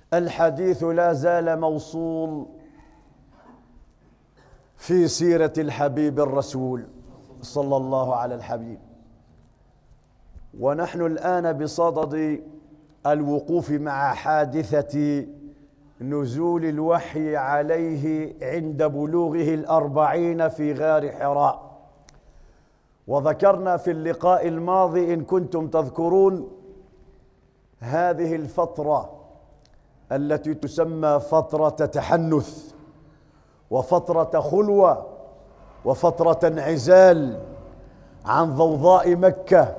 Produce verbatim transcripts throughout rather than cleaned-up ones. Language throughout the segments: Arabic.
الحديث لا زال موصول في سيرة الحبيب الرسول صلى الله على الحبيب، ونحن الآن بصدد الوقوف مع حادثة نزول الوحي عليه عند بلوغه الأربعين في غار حراء. وذكرنا في اللقاء الماضي إن كنتم تذكرون هذه الفترة التي تسمى فترة تحنث وفترة خلوة وفترة انعزال عن ضوضاء مكة،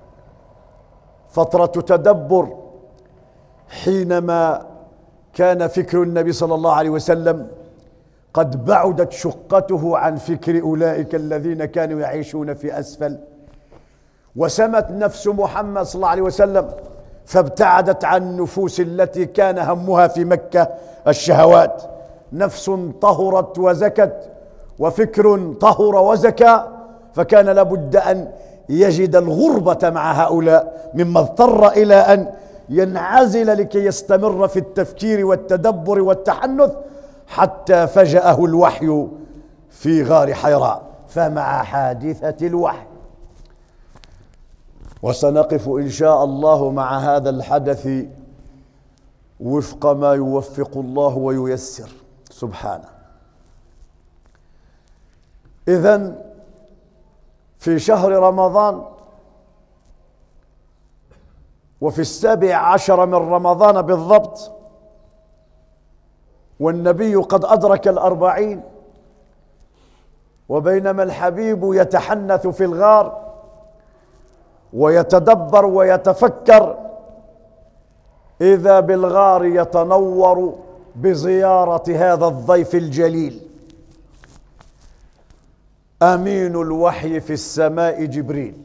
فترة تدبر، حينما كان فكر النبي صلى الله عليه وسلم قد بعدت شقته عن فكر أولئك الذين كانوا يعيشون في أسفل، وسمت نفس محمد صلى الله عليه وسلم فابتعدت عن النفوس التي كان همها في مكة الشهوات. نفس طهرت وزكت وفكر طهر وزكى، فكان لابد أن يجد الغربة مع هؤلاء، مما اضطر إلى أن ينعزل لكي يستمر في التفكير والتدبر والتحنث، حتى فجأه الوحي في غار حراء. فمع حادثة الوحي، وسنقف إن شاء الله مع هذا الحدث وفق ما يوفق الله وييسر سبحانه. إذن في شهر رمضان، وفي السابع عشر من رمضان بالضبط، والنبي قد أدرك الأربعين، وبينما الحبيب يتحنث في الغار ويتدبر ويتفكر، إذا بالغار يتنور بزيارة هذا الضيف الجليل أمين الوحي في السماء جبريل.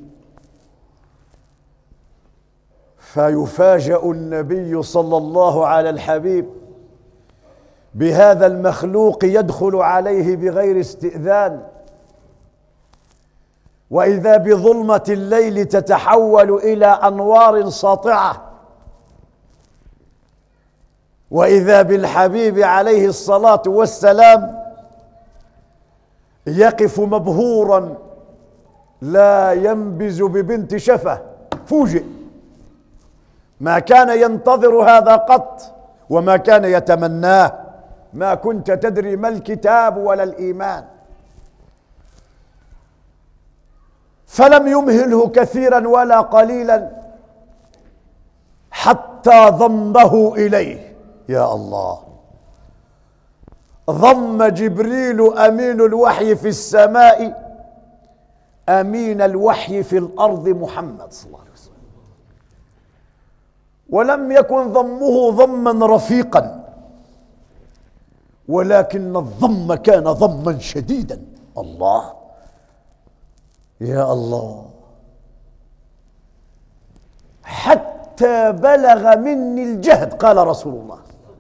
فيفاجأ النبي صلى الله على الحبيب بهذا المخلوق يدخل عليه بغير استئذان، وإذا بظلمة الليل تتحول إلى أنوار ساطعة، وإذا بالحبيب عليه الصلاة والسلام يقف مبهورا لا ينبز ببنت شفة. فوجئ، ما كان ينتظر هذا قط وما كان يتمناه. ما كنت تدري ما الكتاب ولا الإيمان. فلم يمهله كثيرا ولا قليلا حتى ضمه إليه. يا الله، ضم جبريل أمين الوحي في السماء أمين الوحي في الأرض محمد صلى الله عليه وسلم. ولم يكن ضمه ضما رفيقا، ولكن الضم كان ضما شديدا. الله، يا الله، حتى بلغ مني الجهد، قال رسول الله،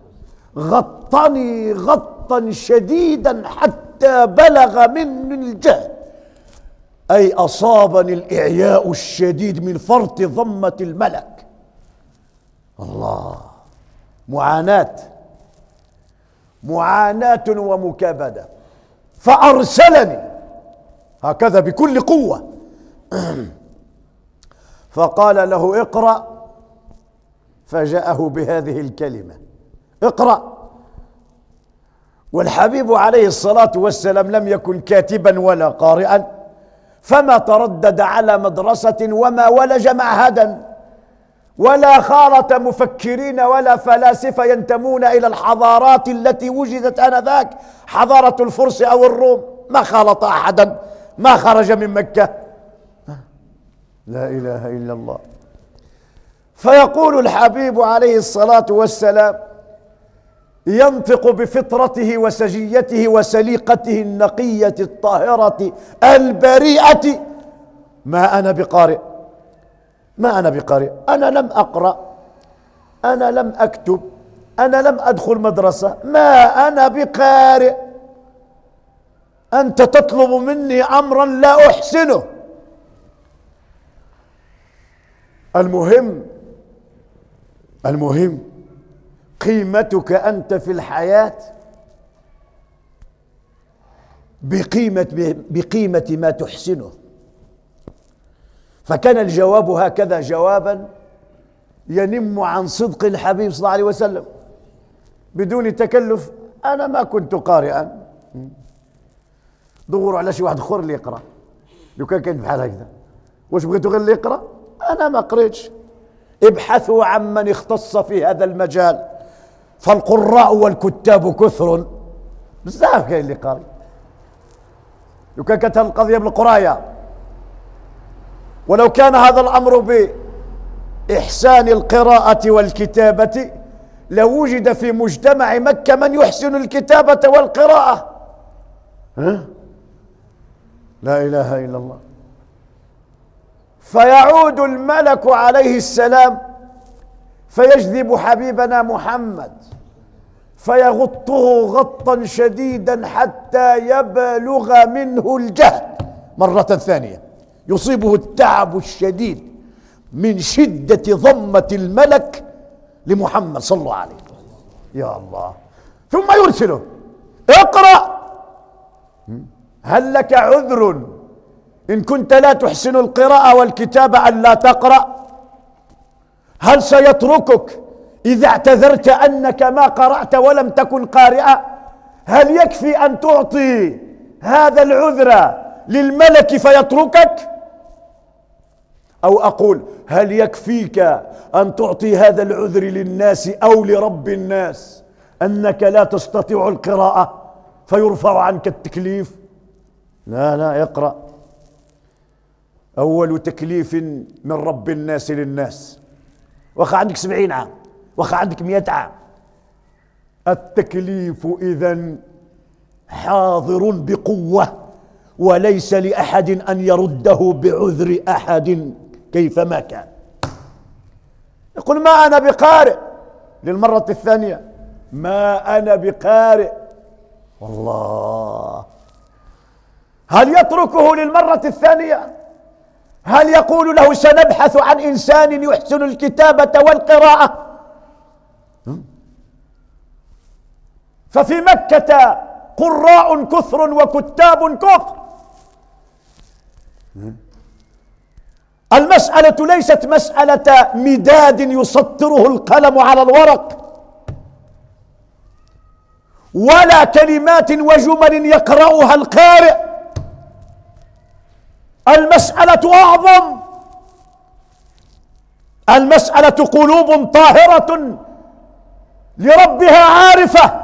غطني غطا شديدا حتى بلغ مني الجهد، أي أصابني الإعياء الشديد من فرط ضمة الملك. الله، معاناة معاناة ومكابدة. فأرسلني هكذا بكل قوة، فقال له اقرأ، فجاءه بهذه الكلمة اقرأ. والحبيب عليه الصلاة والسلام لم يكن كاتبا ولا قارئا، فما تردد على مدرسة وما ولج معهدا ولا خالط مفكرين ولا فلاسفة ينتمون إلى الحضارات التي وجدت آنذاك، حضارة الفرس أو الروم. ما خالط أحدا، ما خرج من مكة. لا إله إلا الله. فيقول الحبيب عليه الصلاة والسلام، ينطق بفطرته وسجيته وسليقته النقية الطاهرة البريئة: ما أنا بقارئ، ما أنا بقارئ، أنا لم أقرأ، أنا لم أكتب، أنا لم أدخل مدرسة، ما أنا بقارئ. أنت تطلب مني أمرا لا أحسنه. المهم المهم قيمتك أنت في الحياة بقيمة بقيمة ما تحسنه. فكان الجواب هكذا جوابا ينم عن صدق الحبيب صلى الله عليه وسلم بدون تكلف. أنا ما كنت قارئا، دوروا على شي واحد اخر اللي يقرأ. لو كان كان بحال هكذا، واش بغيتوا غير اللي يقرأ؟ أنا ما قريتش. ابحثوا عن من اختص في هذا المجال، فالقراء والكتاب كثر، بزاف كاين اللي قاري. لو كان كانت القضية بالقراية، ولو كان هذا الأمر بإحسان القراءة والكتابة لوجد في مجتمع مكة من يحسن الكتابة والقراءة. ها؟ لا إله إلا الله. فيعود الملك عليه السلام فيجذب حبيبنا محمد فيغطه غطا شديدا حتى يبلغ منه الجهد مرة ثانية، يصيبه التعب الشديد من شدة ضمة الملك لمحمد صلى الله عليه وسلم. يا الله. ثم يرسله: اقرأ، هل لك عذر إن كنت لا تحسن القراءة والكتابة أن لا تقرأ؟ هل سيتركك إذا اعتذرت أنك ما قرأت ولم تكن قارئا؟ هل يكفي أن تعطي هذا العذر للملك فيتركك؟ أو أقول: هل يكفيك أن تعطي هذا العذر للناس أو لرب الناس أنك لا تستطيع القراءة فيرفع عنك التكليف؟ لا لا، اقرأ. أول تكليف من رب الناس للناس، واخا عندك سبعين عام، واخا عندك مئة عام، التكليف إذن حاضر بقوة، وليس لأحد أن يرده بعذر أحد كيفما كان. يقول: ما أنا بقارئ، للمرة الثانية: ما أنا بقارئ. والله. هل يتركه للمرة الثانية؟ هل يقول له: سنبحث عن إنسان يحسن الكتابة والقراءة؟ ففي مكة قراء كثر وكتاب كثر. المسألة ليست مسألة مداد يسطره القلم على الورق، ولا كلمات وجمل يقرأها القارئ. المسألة أعظم. المسألة قلوب طاهرة لربها عارفة،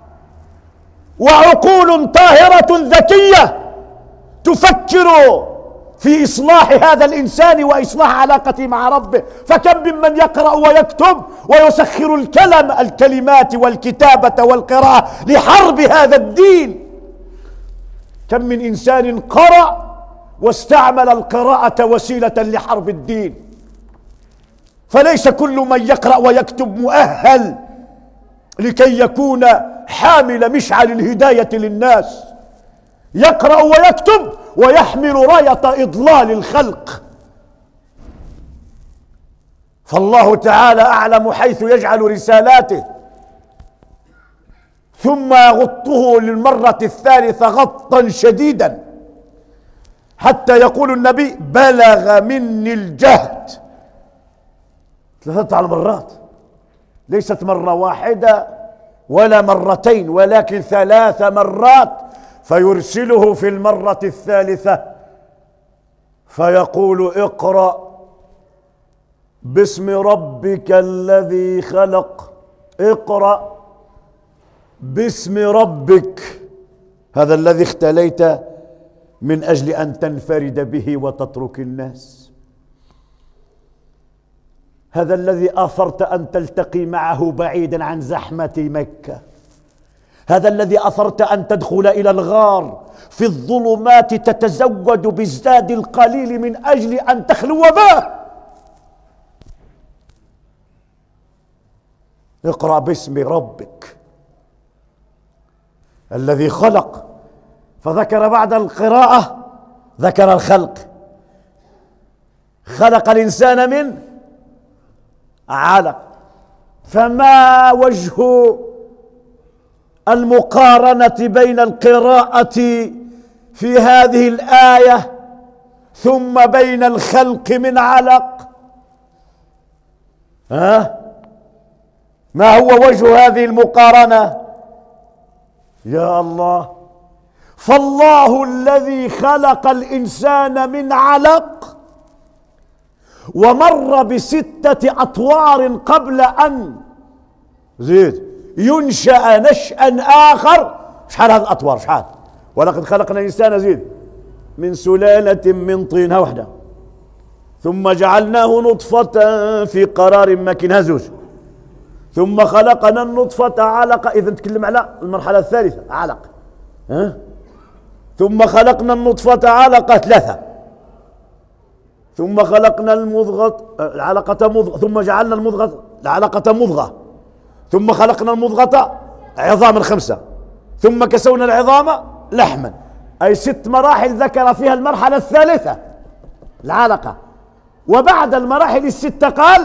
وعقول طاهرة ذكية تفكر في إصلاح هذا الإنسان وإصلاح علاقته مع ربه. فكم ممن يقرأ ويكتب ويسخر الكلم الكلمات والكتابة والقراءة لحرب هذا الدين. كم من إنسان قرأ واستعمل القراءة وسيلة لحرب الدين. فليس كل من يقرأ ويكتب مؤهل لكي يكون حامل مشعل الهداية للناس. يقرأ ويكتب ويحمل راية إضلال الخلق. فالله تعالى أعلم حيث يجعل رسالاته. ثم يغطه للمرة الثالثة غطا شديدا حتى يقول النبي: بلغ مني الجهد. ثلاثة مرات، ليست مرة واحدة ولا مرتين، ولكن ثلاث مرات. فيرسله في المرة الثالثة فيقول: اقرأ باسم ربك الذي خلق. اقرأ باسم ربك، هذا الذي اختليت من أجل أن تنفرد به وتترك الناس، هذا الذي أثرت أن تلتقي معه بعيدا عن زحمة مكة، هذا الذي أثرت أن تدخل إلى الغار في الظلمات تتزود بالزاد القليل من أجل أن تخلو به. اقرأ باسم ربك الذي خلق. فذكر بعد القراءة ذكر الخلق. خلق الإنسان من علق، فما وجه المقارنة بين القراءة في هذه الآية ثم بين الخلق من علق؟ ها؟ ما هو وجه هذه المقارنة؟ يا الله، فالله الذي خلق الإنسان من علق ومر بستة أطوار قبل أن زيد ينشأ نشأ آخر. شحال هذه الأطوار؟ شحال؟ ولقد خلقنا الإنسان زيد من سلالة من طين وحدة ثم جعلناه نطفة في قرار مكين هزوج ثم خلقنا النطفة علقة. إذا نتكلم على المرحلة الثالثة علق. ها؟ ثم خلقنا النطفة علقة ثلاثة ثم خلقنا المضغة العلقة مضغة ثم جعلنا المضغة العلقة مضغة ثم خلقنا المضغة عظاما خمسة ثم كسونا العظام لحما. أي ست مراحل ذكر فيها المرحلة الثالثة العلقة، وبعد المراحل الستة قال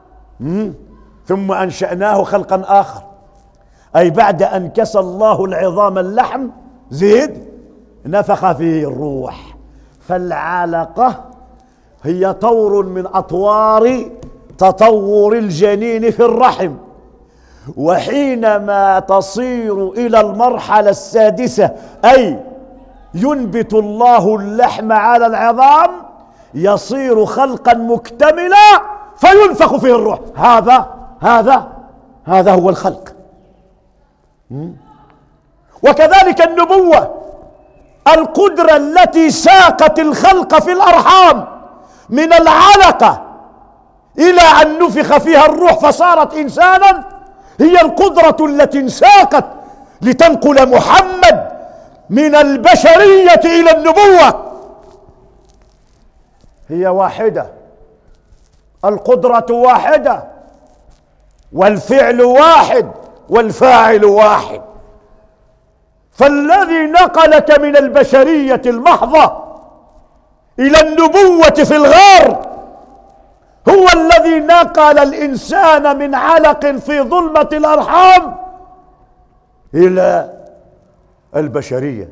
ثم أنشأناه خلقا آخر. أي بعد أن كسى الله العظام اللحم زيد نفخ فيه الروح. فالعلقة هي طور من أطوار تطور الجنين في الرحم، وحينما تصير إلى المرحلة السادسة أي ينبت الله اللحم على العظام يصير خلقا مكتملا فينفخ فيه الروح. هذا هذا هذا هو الخلق. وكذلك النبوة، القدرة التي ساقت الخلق في الأرحام من العلقة إلى أن نفخ فيها الروح فصارت إنسانا، هي القدرة التي انساقت لتنقل محمد من البشرية إلى النبوة. هي واحدة، القدرة واحدة والفعل واحد والفاعل واحد. فالذي نقلك من البشرية المحضة إلى النبوة في الغار هو الذي نقل الإنسان من علق في ظلمة الأرحام إلى البشرية.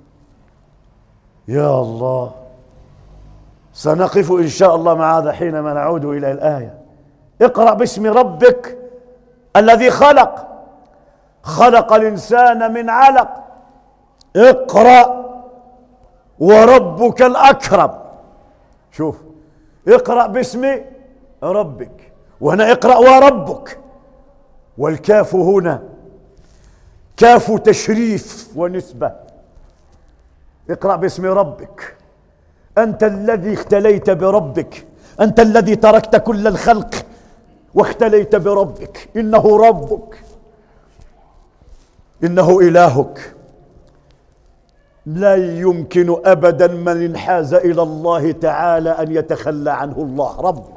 يا الله، سنقف إن شاء الله مع هذا حينما نعود إلى الآية. اقرأ باسم ربك الذي خلق خلق الإنسان من علق. اقرأ وربك الأكرم. شوف، اقرأ باسم ربك، وهنا اقرأ وربك، والكاف هنا كاف تشريف ونسبة. اقرأ باسم ربك، أنت الذي اختليت بربك، أنت الذي تركت كل الخلق واختليت بربك. إنه ربك، إنه إلهك. لا يمكن أبدا من انحاز إلى الله تعالى أن يتخلى عنه الله ربك.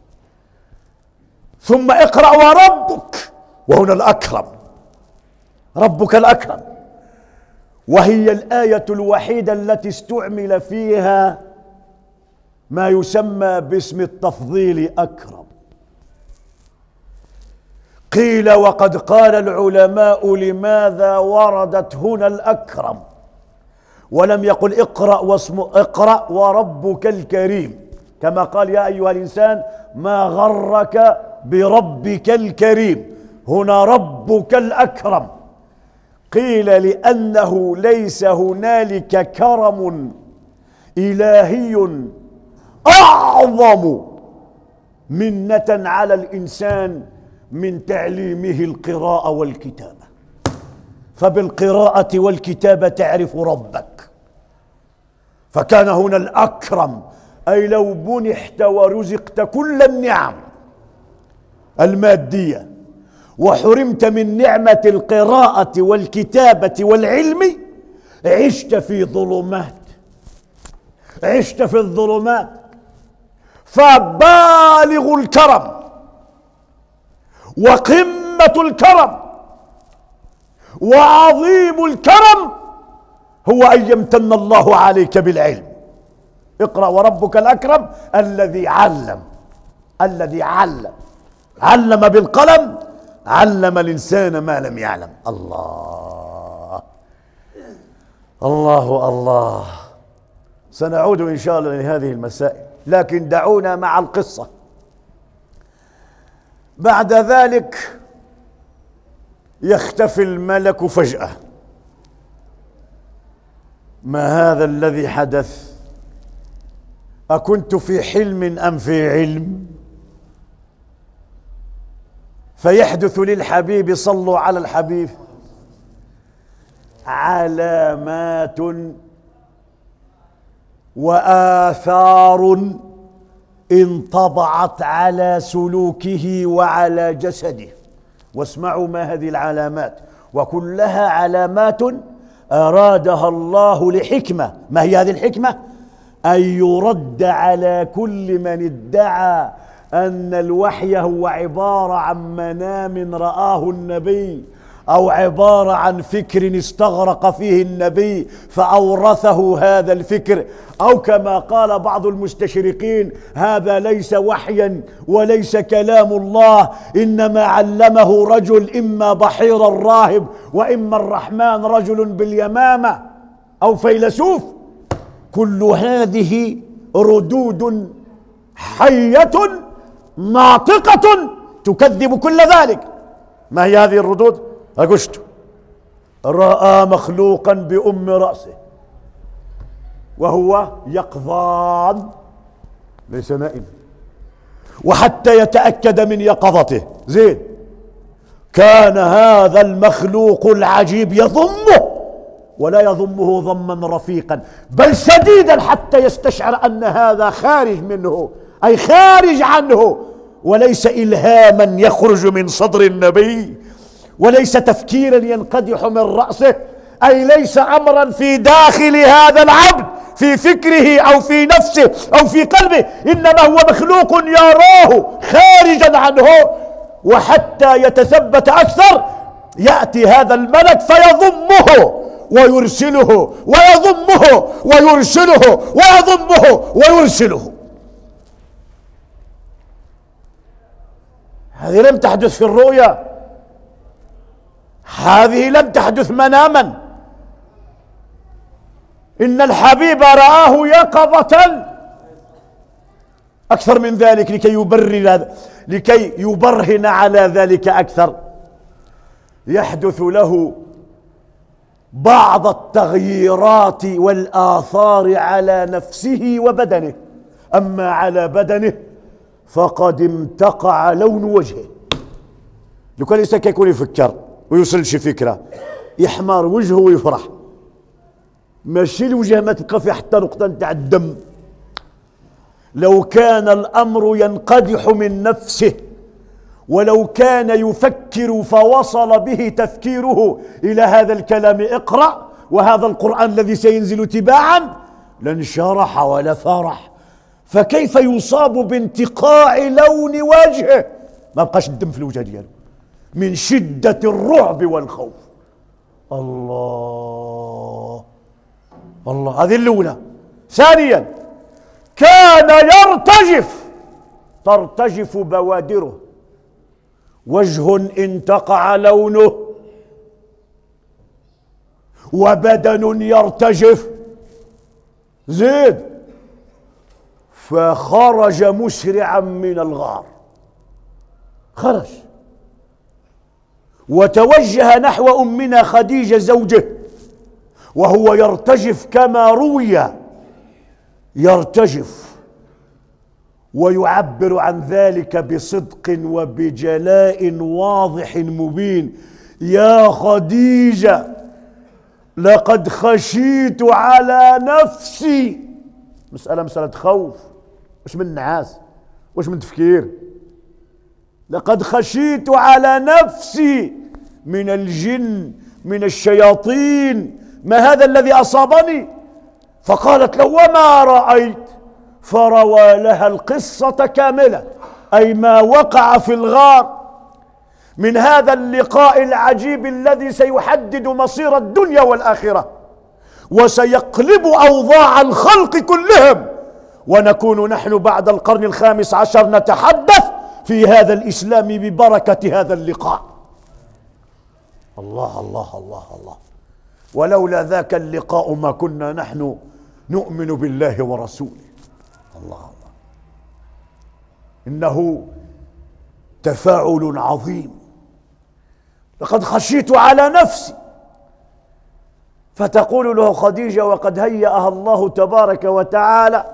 ثم اقرأ وربك، وهنا الأكرم، ربك الأكرم، وهي الآية الوحيدة التي استعمل فيها ما يسمى باسم التفضيل أكرم. قيل وقد قال العلماء لماذا وردت هنا الأكرم ولم يقل اقرأ واسم اقرأ وربك الكريم، كما قال يا أيها الإنسان ما غرك بربك الكريم. هنا ربك الأكرم. قيل لأنه ليس هنالك كرم إلهي أعظم منة على الإنسان من تعليمه القراءة والكتابة. فبالقراءة والكتابة تعرف ربك. فكان هنا الأكرم، أي لو منحت ورزقت كل النعم المادية وحرمت من نعمة القراءة والكتابة والعلم عشت في ظلمات، عشت في الظلمات. فبالغ الكرم وقمة الكرم وعظيم الكرم هو أن يمتن الله عليك بالعلم. اقرأ وربك الأكرم الذي علم، الذي علم علم بالقلم علم الإنسان ما لم يعلم. الله الله الله. سنعود إن شاء الله لهذه المسائل، لكن دعونا مع القصة. بعد ذلك يختفي الملك فجأة. ما هذا الذي حدث؟ أكنت في حلم أم في علم؟ فيحدث للحبيب، صلوا على الحبيب، علامات وآثار انطبعت على سلوكه وعلى جسده. واسمعوا ما هذه العلامات، وكلها علامات أرادها الله لحكمة. ما هي هذه الحكمة؟ أن يرد على كل من ادعى أن الوحي هو عبارة عن منام رآه النبي، أو عبارة عن فكر استغرق فيه النبي فأورثه هذا الفكر، أو كما قال بعض المستشرقين هذا ليس وحيا وليس كلام الله، إنما علمه رجل إما بحير الراهب وإما الرحمن رجل باليمامة أو فيلسوف. كل هذه ردود حية ناطقة تكذب كل ذلك. ما هي هذه الردود؟ أقشت رأى مخلوقا بأم رأسه وهو يقظان ليس نائم، وحتى يتأكد من يقظته زين كان هذا المخلوق العجيب يضمه ولا يضمه ضما رفيقا بل شديدا، حتى يستشعر أن هذا خارج منه، أي خارج عنه، وليس إلهاما يخرج من صدر النبي، وليس تفكيرا ينقدح من رأسه، أي ليس أمرا في داخل هذا العبد في فكره أو في نفسه أو في قلبه، إنما هو مخلوق يراه خارجا عنه. وحتى يتثبت أكثر يأتي هذا الملك فيضمه ويرسله ويضمه ويرسله ويضمه ويرسله. هذه لم تحدث في الرؤيا، هذه لم تحدث مناما، إن الحبيب رآه يقظة. أكثر من ذلك لكي يبرر لكي يبرهن على ذلك أكثر، يحدث له بعض التغييرات والآثار على نفسه وبدنه. أما على بدنه فقد امتقع لون وجهه، لو كان لسه كيكون يفكر ويوصل شي فكرة يحمر وجهه ويفرح، ماشي الوجه ما تبقى فيه حتى نقطة نتاع الدم. لو كان الأمر ينقدح من نفسه، ولو كان يفكر فوصل به تفكيره إلى هذا الكلام اقرأ وهذا القرآن الذي سينزل تباعا، لانشرح ولا فرح. فكيف يصاب بانتقاع لون وجهه؟ ما بقاش الدم في الوجه دياله من شدة الرعب والخوف. الله الله. هذه الأولى. ثانيا كان يرتجف، ترتجف بوادره، وجه انتقع لونه وبدن يرتجف. زيد فخرج مسرعا من الغار، خرج وتوجه نحو أمنا خديجة زوجه وهو يرتجف كما روي، يرتجف ويعبر عن ذلك بصدق وبجلاء واضح مبين: يا خديجة لقد خشيت على نفسي. مسألة مسألة خوف، مش من نعاس، مش من تفكير. لقد خشيت على نفسي من الجن من الشياطين، ما هذا الذي أصابني؟ فقالت له: وما رأيت؟ فروى لها القصة كاملة، أي ما وقع في الغار من هذا اللقاء العجيب الذي سيحدد مصير الدنيا والآخرة وسيقلب أوضاع الخلق كلهم، ونكون نحن بعد القرن الخامس عشر نتحدث في هذا الإسلام ببركة هذا اللقاء. الله الله الله الله. ولولا ذاك اللقاء ما كنا نحن نؤمن بالله ورسوله. الله الله. إنه تفاعل عظيم. لقد خشيت على نفسي. فتقول له خديجة وقد هيأها الله تبارك وتعالى،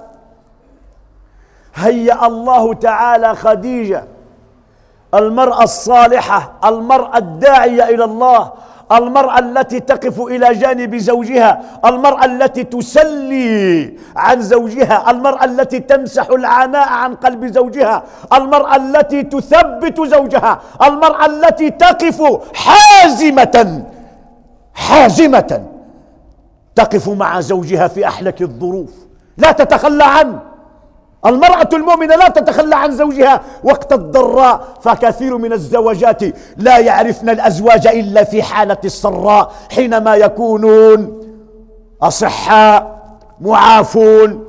هيأ الله تعالى خديجة المرأة الصالحة، المرأة الداعية إلى الله، المرأة التي تقف إلى جانب زوجها، المرأة التي تسلي عن زوجها، المرأة التي تمسح العناء عن قلب زوجها، المرأة التي تثبت زوجها، المرأة التي تقف حازمة حازمة تقف مع زوجها في أحلك الظروف، لا تتخلى عنه. المرأة المؤمنة لا تتخلى عن زوجها وقت الضراء، فكثير من الزوجات لا يعرفن الأزواج إلا في حالة السراء، حينما يكونون أصحاء معافون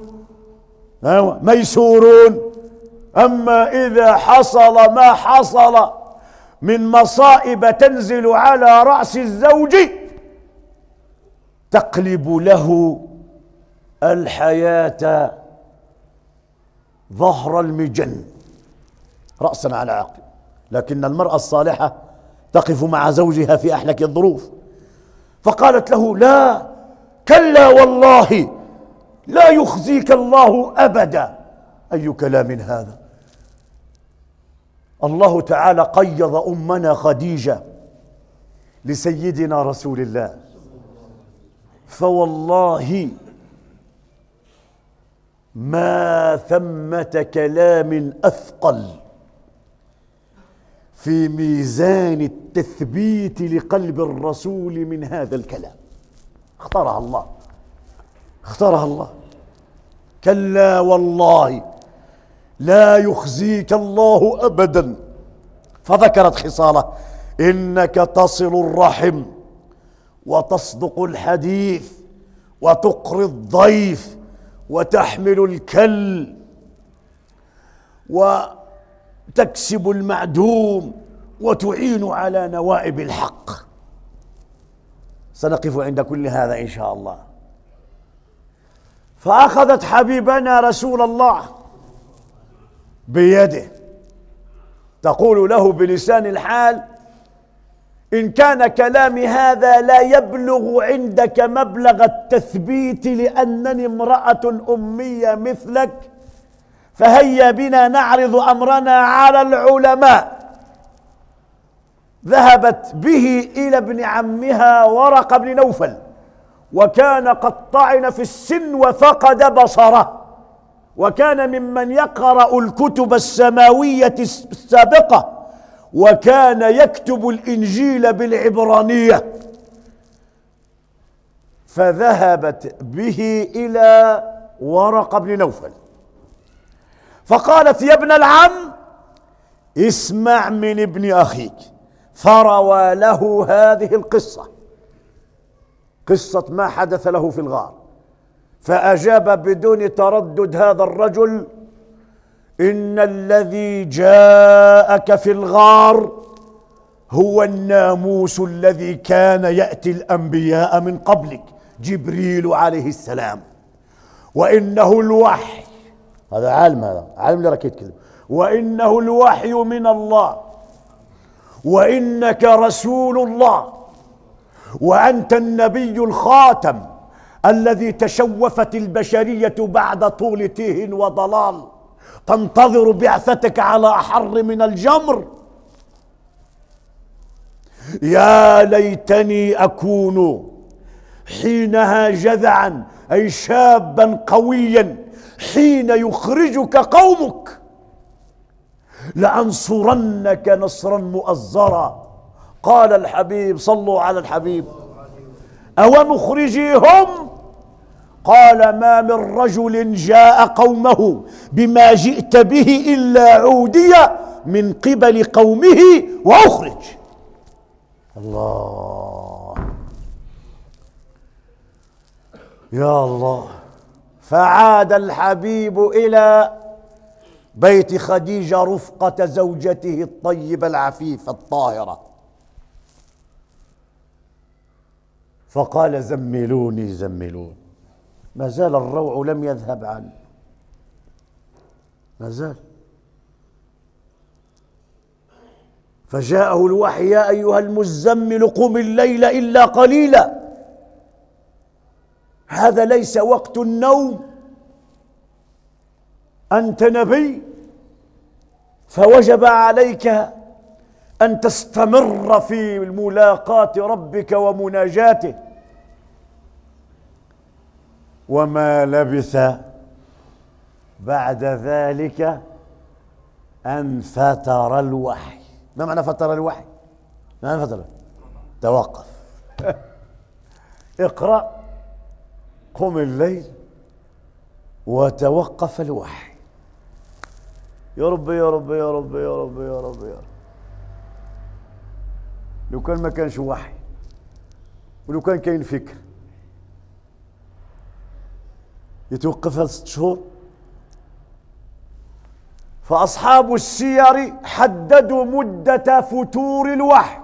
ميسورون. أما إذا حصل ما حصل من مصائب تنزل على رأس الزوج تقلب له الحياة ظهر المجن رأسا على عقب. لكن المرأة الصالحة تقف مع زوجها في أحلك الظروف. فقالت له: لا، كلا والله لا يخزيك الله أبدا. أي كلام هذا؟ الله تعالى قيض أمنا خديجة لسيدنا رسول الله، فوالله ما ثمة كلام أثقل في ميزان التثبيت لقلب الرسول من هذا الكلام. اختارها الله، اختارها الله. كلا والله لا يخزيك الله أبدا. فذكرت خصاله: إنك تصل الرحم وتصدق الحديث وتقري الضيف وتحمل الكل وتكسب المعدوم وتعين على نوائب الحق. سنقف عند كل هذا إن شاء الله. فأخذت حبيبنا رسول الله بيده تقول له بلسان الحال: إن كان كلامي هذا لا يبلغ عندك مبلغ التثبيت لأنني امرأة أمية مثلك، فهيا بنا نعرض أمرنا على العلماء. ذهبت به إلى ابن عمها ورقة بن نوفل، وكان قد طعن في السن وفقد بصره، وكان ممن يقرأ الكتب السماوية السابقة، وكان يكتب الإنجيل بالعبرانية. فذهبت به إلى ورقة بن نوفل فقالت: يا ابن العم، اسمع من ابن أخيك. فروى له هذه القصة، قصة ما حدث له في الغار. فأجاب بدون تردد هذا الرجل: إن الذي جاءك في الغار هو الناموس الذي كان يأتي الأنبياء من قبلك، جبريل عليه السلام، وإنه الوحي. هذا عالم، هذا عالم اللي ركيت كذا. وإنه الوحي من الله، وإنك رسول الله، وأنت النبي الخاتم الذي تشوفت البشرية بعد طول تيه وضلال، تنتظر بعثتك على أحر من الجمر. يا ليتني أكون حينها جذعا، أي شابا قويا، حين يخرجك قومك، لأنصرنك نصرا مؤزرا. قال الحبيب: صلوا على الحبيب. أو مخرجيهم؟ قال: ما من رجل جاء قومه بما جئت به إلا عودي من قبل قومه وأخرج. الله، يا الله. فعاد الحبيب إلى بيت خديجة رفقة زوجته الطيبة العفيفة الطاهرة، فقال زملوني زملون. ما زال الروع لم يذهب عنه، ما زال. فجاءه الوحي يا أيها المزمل قم الليل إلا قليلا. هذا ليس وقت النوم، أنت نبي، فوجب عليك أن تستمر في ملاقاة ربك ومناجاته. وما لبث بعد ذلك أن فتر الوحي. ما معنى فتر الوحي؟ ما معنى فتر؟ توقف. اقرأ قم الليل وتوقف الوحي. يا رب يا رب يا رب يا رب يا رب يا رب. لو كان ما كانش وحي، ولو كان كاين فكر، يتوقفها ست شهور. فأصحاب السير حددوا مدة فتور الوحي،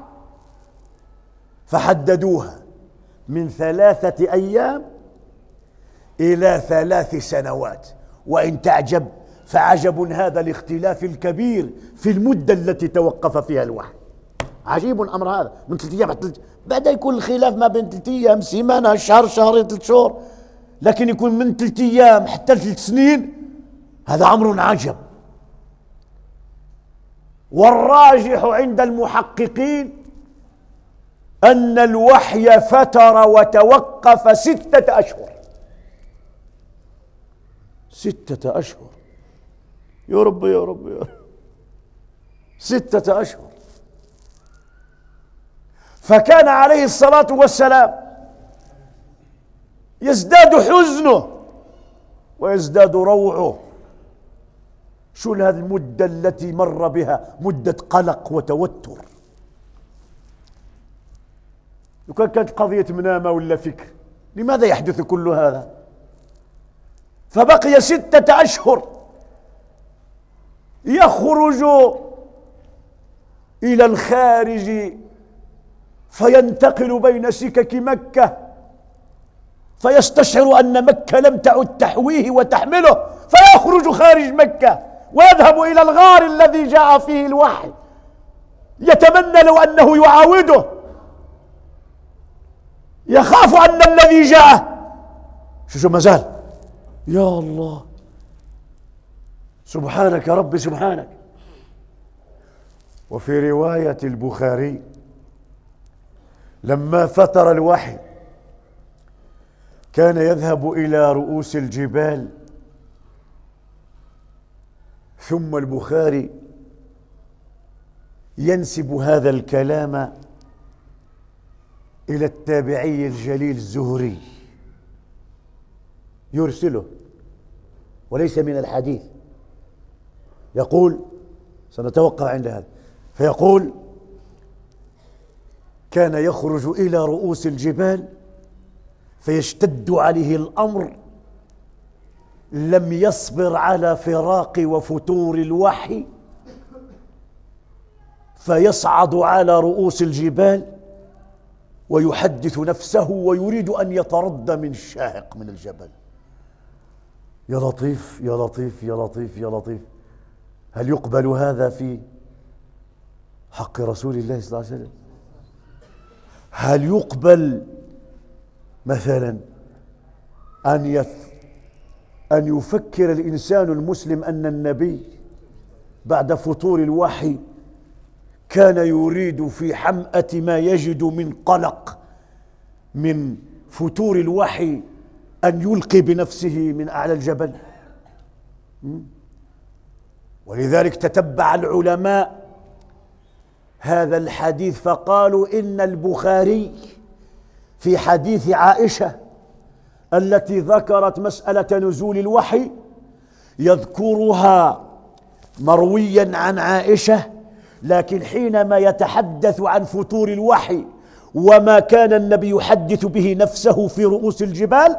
فحددوها من ثلاثة أيام إلى ثلاث سنوات. وإن تعجب فعجب هذا الاختلاف الكبير في المدة التي توقف فيها الوحي. عجيب أمر هذا، من ثلاث أيام حتى بعد يكون الخلاف ما بين ثلاث أيام، سيمانة، شهر، شهرين، ثلاث شهور، لكن يكون من ثلاث أيام حتى ثلاث سنين، هذا أمر عجب. والراجح عند المحققين أن الوحي فتر وتوقف ستة أشهر. ستة أشهر. يا رب يا رب يا رب. ستة أشهر. فكان عليه الصلاة والسلام يزداد حزنه ويزداد روعه. شو هذه المدة التي مر بها؟ مدة قلق وتوتر. لو كان كانت قضية منامة ولا فكر، لماذا يحدث كل هذا؟ فبقي ستة أشهر يخرج إلى الخارج فينتقل بين سكك مكة، فيستشعر أن مكة لم تعد تحويه وتحمله، فيخرج خارج مكة ويذهب إلى الغار الذي جاء فيه الوحي، يتمنى لو أنه يعاوده، يخاف أن الذي جاء شو شو ما زال. يا الله، سبحانك ربي سبحانك. وفي رواية البخاري لما فتر الوحي كان يذهب إلى رؤوس الجبال. ثم البخاري ينسب هذا الكلام إلى التابعي الجليل الزهري، يرسله وليس من الحديث. يقول، سنتوقف عند هذا، فيقول كان يخرج إلى رؤوس الجبال فيشتد عليه الأمر، لم يصبر على فراق وفتور الوحي، فيصعد على رؤوس الجبال ويحدث نفسه ويريد أن يتردى من الشاهق من الجبل. يا لطيف يا لطيف يا لطيف يا لطيف. هل يقبل هذا في حق رسول الله صلى الله عليه وسلم؟ هل يقبل مثلا أن يف أن يفكر الإنسان المسلم أن النبي بعد فتور الوحي كان يريد في حمأة ما يجد من قلق من فتور الوحي أن يلقي بنفسه من أعلى الجبل؟ ولذلك تتبع العلماء هذا الحديث فقالوا إن البخاري في حديث عائشة التي ذكرت مسألة نزول الوحي يذكرها مرويا عن عائشة، لكن حينما يتحدث عن فتور الوحي وما كان النبي يحدث به نفسه في رؤوس الجبال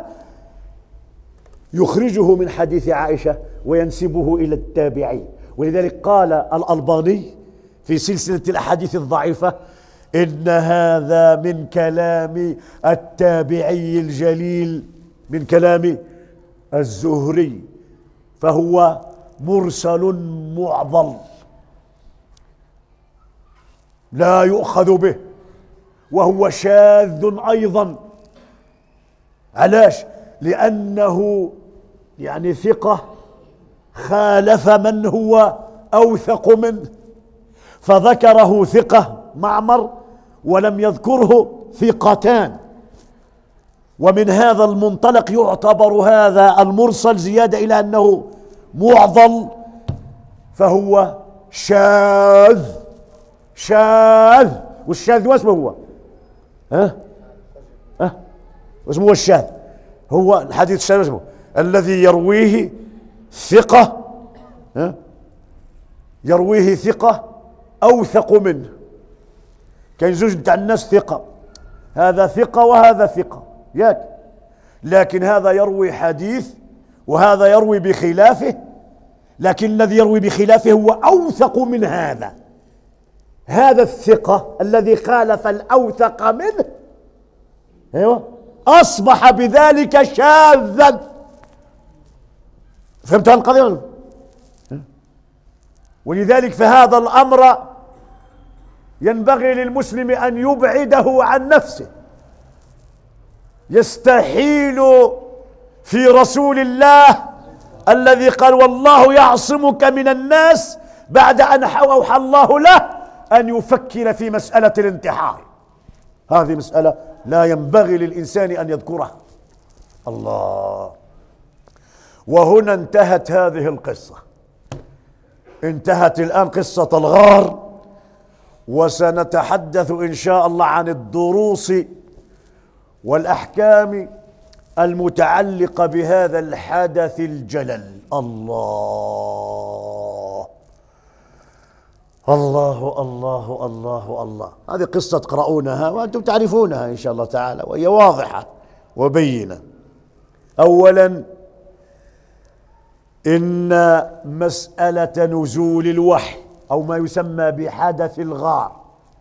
يخرجه من حديث عائشة وينسبه إلى التابعي. ولذلك قال الألباني في سلسلة الأحاديث الضعيفة إن هذا من كلام التابعي الجليل، من كلام الزهري، فهو مرسل معضل لا يؤخذ به، وهو شاذ أيضا. علاش؟ لأنه يعني ثقة خالف من هو أوثق منه، فذكره ثقة معمر ولم يذكره ثقتان، ومن هذا المنطلق يعتبر هذا المرسل زيادة إلى أنه معضل، فهو شاذ. شاذ، والشاذ واسمه هو ها ها واسمه الشاذ، هو الحديث الشاذ اسمه الذي يرويه ثقة، ها يرويه ثقة أوثق منه. كاين زوج نتاع الناس ثقة، هذا ثقة وهذا ثقة ياك، لكن هذا يروي حديث وهذا يروي بخلافه، لكن الذي يروي بخلافه هو أوثق من هذا. هذا الثقة الذي خالف الأوثق منه، ايوه، أصبح بذلك شاذا. فهمت القضية؟ ولذلك فهذا الأمر ينبغي للمسلم أن يبعده عن نفسه. يستحيل في رسول الله الذي قال والله يعصمك من الناس بعد أن أوحى الله له أن يفكر في مسألة الانتحار. هذه مسألة لا ينبغي للإنسان أن يذكرها. الله. وهنا انتهت هذه القصة، انتهت الآن قصة الغار، وسنتحدث إن شاء الله عن الدروس والأحكام المتعلقة بهذا الحدث الجلل. الله الله الله الله الله. هذه قصة تقرؤونها وأنتم تعرفونها إن شاء الله تعالى، وهي واضحة وبينة. أولا، إن مسألة نزول الوحي أو ما يسمى بحدث الغار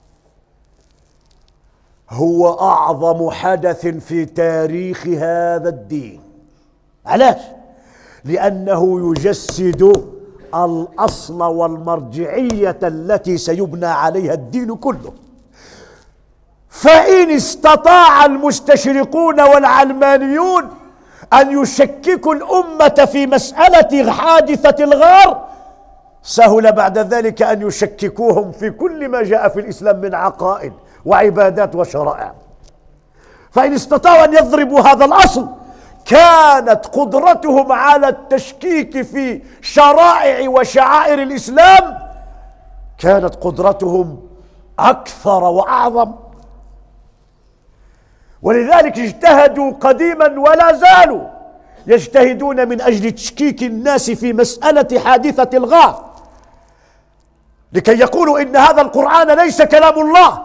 هو أعظم حدث في تاريخ هذا الدين. علاش؟ لأنه يجسد الأصل والمرجعية التي سيبنى عليها الدين كله. فإن استطاع المستشرقون والعلمانيون أن يشككوا الأمة في مسألة حادثة الغار، سهل بعد ذلك أن يشككوهم في كل ما جاء في الإسلام من عقائد وعبادات وشرائع. فإن استطاعوا أن يضربوا هذا الأصل، كانت قدرتهم على التشكيك في شرائع وشعائر الإسلام كانت قدرتهم أكثر وأعظم. ولذلك اجتهدوا قديما ولا زالوا يجتهدون من أجل تشكيك الناس في مسألة حادثة الغار، لكي يقولوا إن هذا القرآن ليس كلام الله،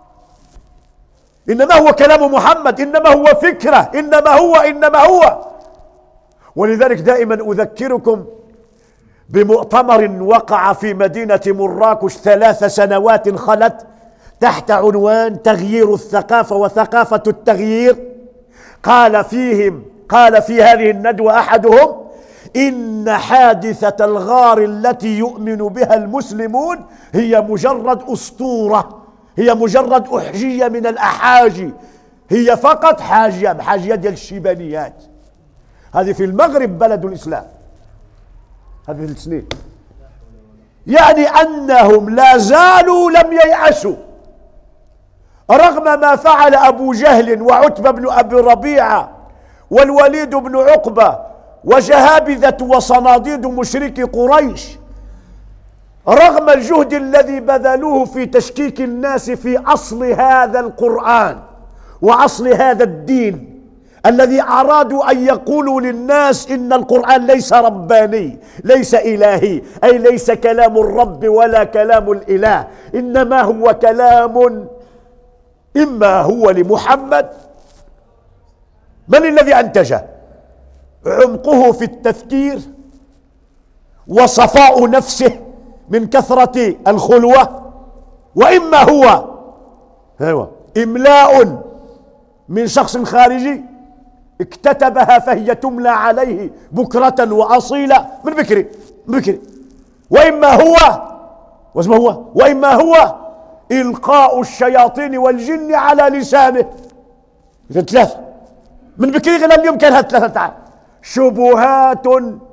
إنما هو كلام محمد، إنما هو فكرة، إنما هو إنما هو ولذلك دائما أذكركم بمؤتمر وقع في مدينة مراكش ثلاث سنوات خلت تحت عنوان تغيير الثقافة وثقافة التغيير. قال فيهم قال في هذه الندوة أحدهم إن حادثة الغار التي يؤمن بها المسلمون هي مجرد أسطورة، هي مجرد أحجية من الأحاجي، هي فقط حاجية حاجية ديال الشيبانيات. هذه في المغرب بلد الإسلام، هذه السنين، يعني أنهم لا زالوا لم ييأسوا رغم ما فعل أبو جهل وعتبة بن أبي ربيعة والوليد بن عقبة وجهابذة وصناديد مشركي قريش، رغم الجهد الذي بذلوه في تشكيك الناس في أصل هذا القرآن وأصل هذا الدين الذي أرادوا أن يقولوا للناس إن القرآن ليس رباني، ليس إلهي، أي ليس كلام الرب ولا كلام الإله، إنما هو كلام إما هو لمحمد. من الذي أنتجه؟ عمقه في التفكير وصفاء نفسه من كثرة الخلوة، وإما هو ايوه إملاء من شخص خارجي اكتتبها فهي تملى عليه بكرة وأصيلا من بكري من بكري وإما هو واسمه هو وإما هو إلقاء الشياطين والجن على لسانه. إذن ثلاثة من بكري غير اليوم كانها ثلاثة تعال شبهات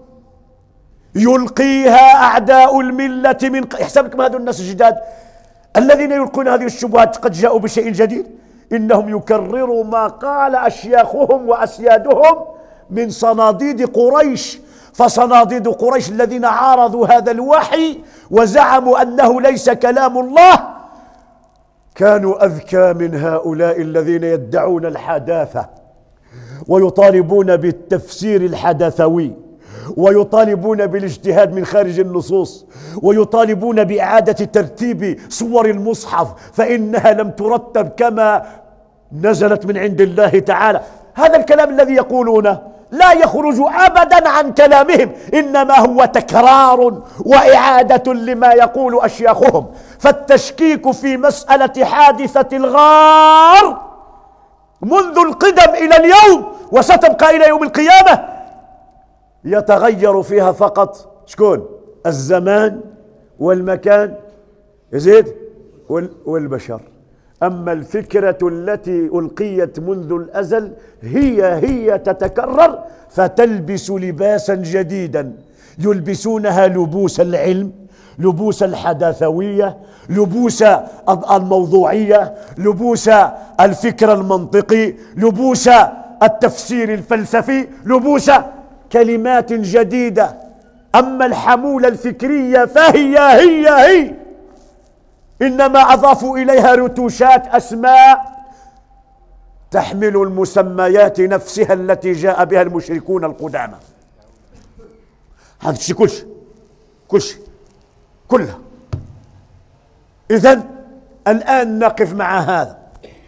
يلقيها أعداء الملة من ق... يحسبكم هذول الناس الجداد الذين يلقون هذه الشبهات قد جاءوا بشيء جديد، إنهم يكرروا ما قال أشياخهم وأسيادهم من صناديد قريش. فصناديد قريش الذين عارضوا هذا الوحي وزعموا أنه ليس كلام الله كانوا أذكى من هؤلاء الذين يدعون الحداثة ويطالبون بالتفسير الحدثوي ويطالبون بالاجتهاد من خارج النصوص ويطالبون بإعادة ترتيب صور المصحف فإنها لم ترتب كما نزلت من عند الله تعالى. هذا الكلام الذي يقولونه لا يخرج أبدا عن كلامهم، إنما هو تكرار وإعادة لما يقول أشياخهم. فالتشكيك في مسألة حادثة الغار منذ القدم إلى اليوم وستبقى إلى يوم القيامة يتغير فيها فقط شكون؟ الزمان والمكان يزيد والبشر. أما الفكرة التي ألقيت منذ الأزل هي هي تتكرر فتلبس لباسا جديدا يلبسونها لبوس العلم، لبوس الحداثوية، لبوس الموضوعية، لبوس الفكر المنطقي، لبوس التفسير الفلسفي، لبوس كلمات جديدة. أما الحمولة الفكرية فهي هي هي، إنما أضافوا إليها رتوشات أسماء تحمل المسميات نفسها التي جاء بها المشركون القدامى. هذا الشيء كل شيء كل شيء كلها. إذن الآن نقف مع هذا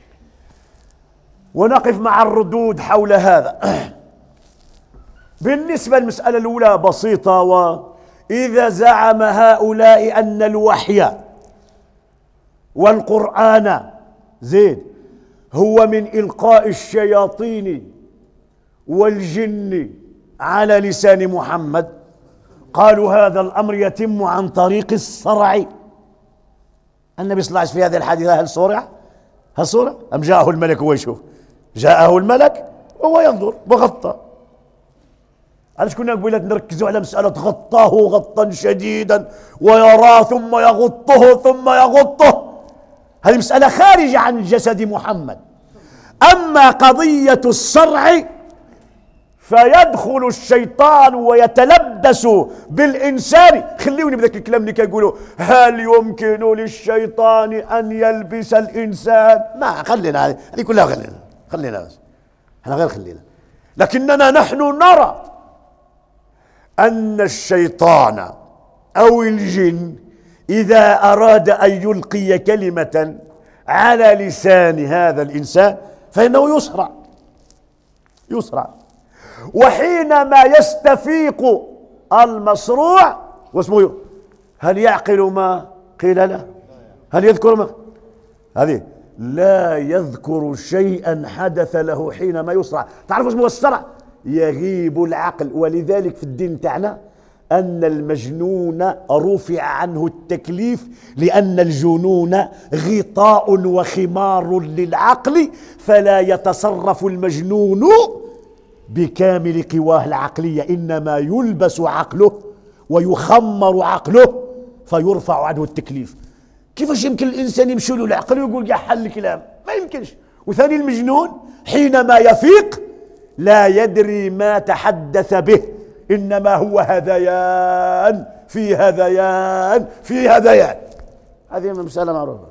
ونقف مع الردود حول هذا. بالنسبة للمسألة الأولى بسيطة، وإذا زعم هؤلاء أن الوحي والقرآن زين هو من إلقاء الشياطين والجن على لسان محمد، قالوا هذا الأمر يتم عن طريق الصرع. النبي صلى الله عليه وسلم في هذه الحادثة هل صرع؟ هل صرع؟ أم جاءه الملك وهو يشوف؟ جاءه الملك وهو ينظر وغطى. علاش كنا قبيلة نركزوا على مسألة غطاه غطا شديدا ويراه ثم يغطه ثم يغطه، هذه مسألة خارجة عن جسد محمد. أما قضية الصرع فيدخل الشيطان ويتلبس بالإنسان. خليوني بذلك الكلام اللي كيقولوا هل يمكن للشيطان أن يلبس الإنسان؟ ما خلينا هذه هذه كلها خلينا خلينا بس احنا غير خلينا. لكننا نحن نرى أن الشيطان أو الجن إذا أراد أن يلقي كلمة على لسان هذا الإنسان فإنه يصرع يصرع وحينما يستفيق المصروع واسمه هل يعقل ما قيل له؟ هل يذكر ما؟ هذه لا يذكر شيئا حدث له حينما يصرع. تعرف اسمه الصرع؟ يغيب العقل. ولذلك في الدين تاعنا أن المجنون رفع عنه التكليف، لأن الجنون غطاء وخمار للعقل، فلا يتصرف المجنون بكامل قواه العقلية، إنما يلبس عقله ويخمر عقله فيرفع عنه التكليف. كيفاش يمكن الإنسان يمشي له العقل ويقول يا حل الكلام؟ ما يمكنش. وثاني المجنون حينما يفيق لا يدري ما تحدث به، إنما هو هذيان في هذيان في هذيان. هذه مسألة معروفة.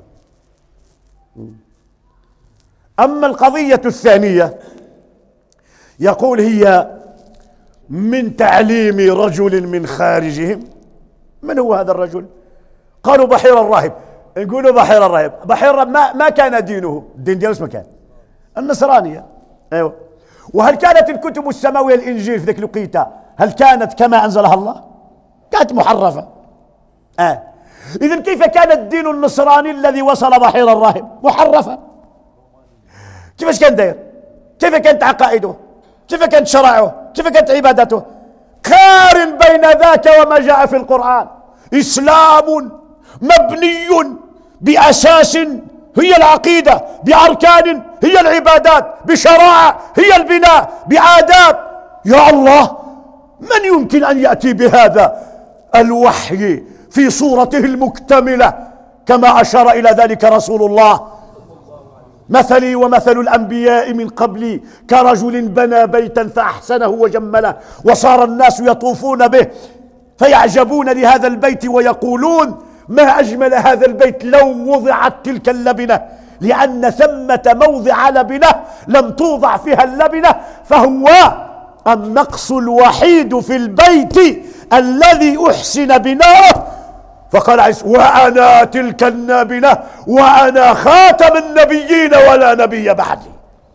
أما القضية الثانية يقول هي من تعليم رجل من خارجهم. من هو هذا الرجل؟ قالوا بحير الراهب. يقولوا بحير الراهب. بحير ما, ما كان دينه، الدين دياله اسمه كان النصرانية. أيوه. وهل كانت الكتب السماوية الإنجيل في ذيك الوقيتة هل كانت كما أنزلها الله؟ كانت محرفة. آه. إذن كيف كان الدين النصراني الذي وصل بحير الراهب محرفا؟ كيفاش كان داير؟ كيف كانت عقائده؟ كيف كانت شرائعه؟ كيف كانت عبادته؟ قارن بين ذاك وما جاء في القرآن. إسلام مبني بأساس هي العقيدة، بأركان هي العبادات، بشرائع هي البناء، بآداب. يا الله، من يمكن أن يأتي بهذا الوحي في صورته المكتملة كما أشار إلى ذلك رسول الله؟ مثلي ومثل الأنبياء من قبلي كرجل بنى بيتا فأحسنه وجمله، وصار الناس يطوفون به فيعجبون لهذا البيت ويقولون ما أجمل هذا البيت لو وضعت تلك اللبنة، لأن ثمة موضع لبنة لم توضع فيها اللبنة، فهو النقص الوحيد في البيت الذي أحسن بناؤه. فقال عيسى وأنا تلك النابنة وأنا خاتم النبيين ولا نبي بعدي.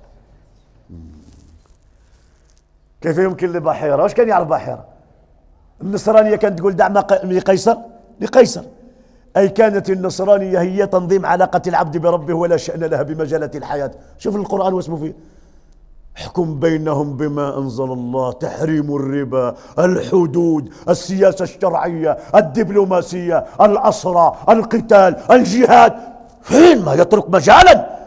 كيف يمكن لبحيرة؟ وش كان يعرف بحيرة؟ النصرانية كانت تقول دع ما لقيصر لقيصر، أي كانت النصرانية هي تنظيم علاقة العبد بربه ولا شأن لها بمجالات الحياة. شوف القرآن واسمه فيه احكم بينهم بما أنزل الله، تحريم الربا، الحدود، السياسة الشرعية، الدبلوماسية، الأسرى، القتال، الجهاد، فين ما يترك مجالا.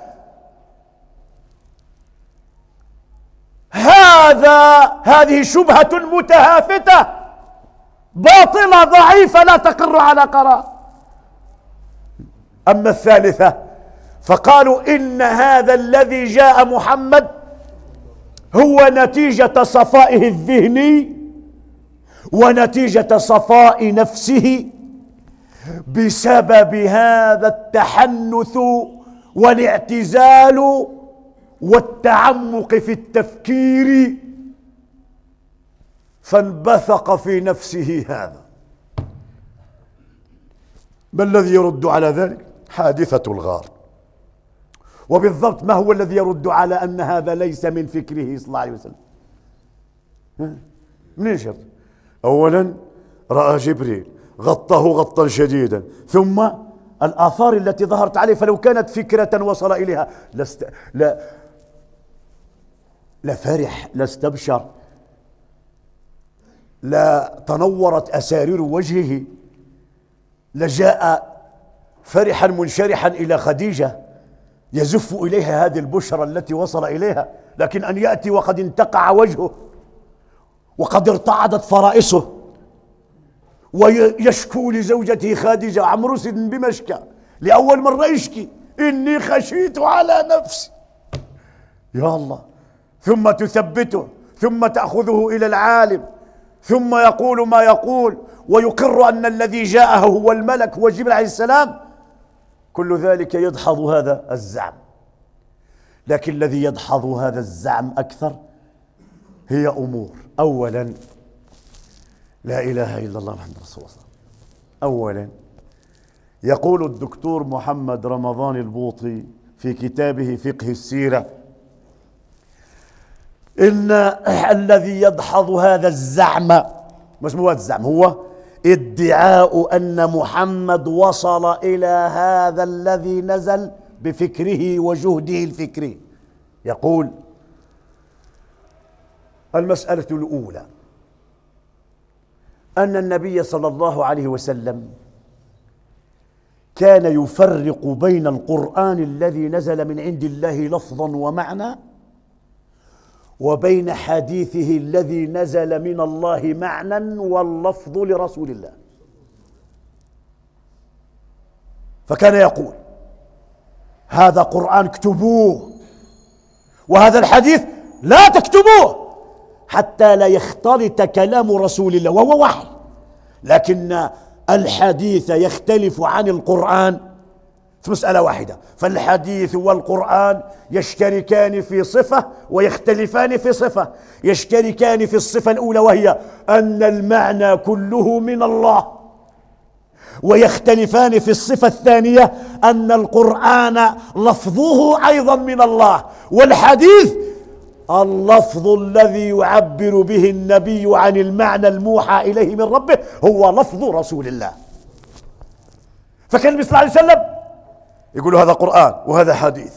هذا هذه شبهة متهافتة باطلة ضعيفة لا تقر على قرار. أما الثالثة فقالوا إن هذا الذي جاء محمد هو نتيجة صفائه الذهني ونتيجة صفاء نفسه بسبب هذا التحنث والاعتزال والتعمق في التفكير، فانبثق في نفسه هذا. ما الذي يرد على ذلك؟ حادثة الغار. وبالضبط ما هو الذي يرد على أن هذا ليس من فكره صلى الله عليه وسلم؟ منين شرط؟ أولا رأى جبريل غطاه غطا شديدا، ثم الآثار التي ظهرت عليه، فلو كانت فكرة وصل إليها لست لا لفرح، لاستبشر، لا تنورت أسارير وجهه، لجاء فرحا منشرحا إلى خديجة يزف إليها هذه البشرى التي وصل إليها. لكن أن يأتي وقد انتقع وجهه وقد ارتعدت فرائصه ويشكو لزوجته خديجة عمروس بمشكى لأول مرة يشكي إني خشيت على نفسي، يا الله، ثم تثبته، ثم تأخذه إلى العالم، ثم يقول ما يقول ويقر أن الذي جاءه هو الملك هو جبريل عليه السلام. كل ذلك يدحض هذا الزعم. لكن الذي يدحض هذا الزعم أكثر هي أمور. أولا لا إله إلا الله محمد رسول الله. أولا يقول الدكتور محمد رمضان البوطي في كتابه فقه السيرة إن الذي يدحض هذا الزعم، مش هو الزعم، هو ادعاء أن محمد وصل إلى هذا الذي نزل بفكره وجهده الفكري. يقول المسألة الأولى أن النبي صلى الله عليه وسلم كان يفرق بين القرآن الذي نزل من عند الله لفظا ومعنى وبين حديثه الذي نزل من الله معنى واللفظ لرسول الله. فكان يقول هذا قرآن اكتبوه، وهذا الحديث لا تكتبوه حتى لا يختلط كلام رسول الله وهو وحي، لكن الحديث يختلف عن القرآن في مسألة واحدة، فالحديث والقرآن يشتركان في صفة ويختلفان في صفة. يشتركان في الصفة الأولى وهي أن المعنى كله من الله، ويختلفان في الصفة الثانية أن القرآن لفظه أيضا من الله، والحديث اللفظ الذي يعبر به النبي عن المعنى الموحى إليه من ربه هو لفظ رسول الله. فكان النبي صلى الله عليه وسلم يقول هذا قرآن وهذا حديث.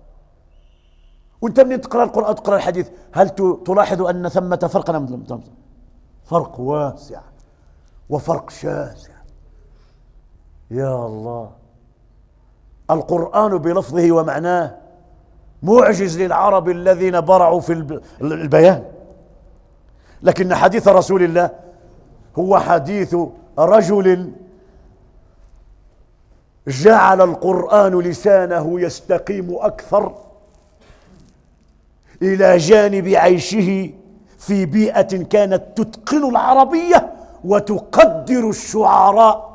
وانت من تقرأ القرآن تقرأ الحديث، هل تلاحظ أن ثمة فرقا؟ فرق واسع وفرق شاسع. يا الله، القرآن بلفظه ومعناه معجز للعرب الذين برعوا في البيان، لكن حديث رسول الله هو حديث رجل جعل القرآن لسانه يستقيم أكثر إلى جانب عيشه في بيئة كانت تتقن العربية وتقدر الشعراء،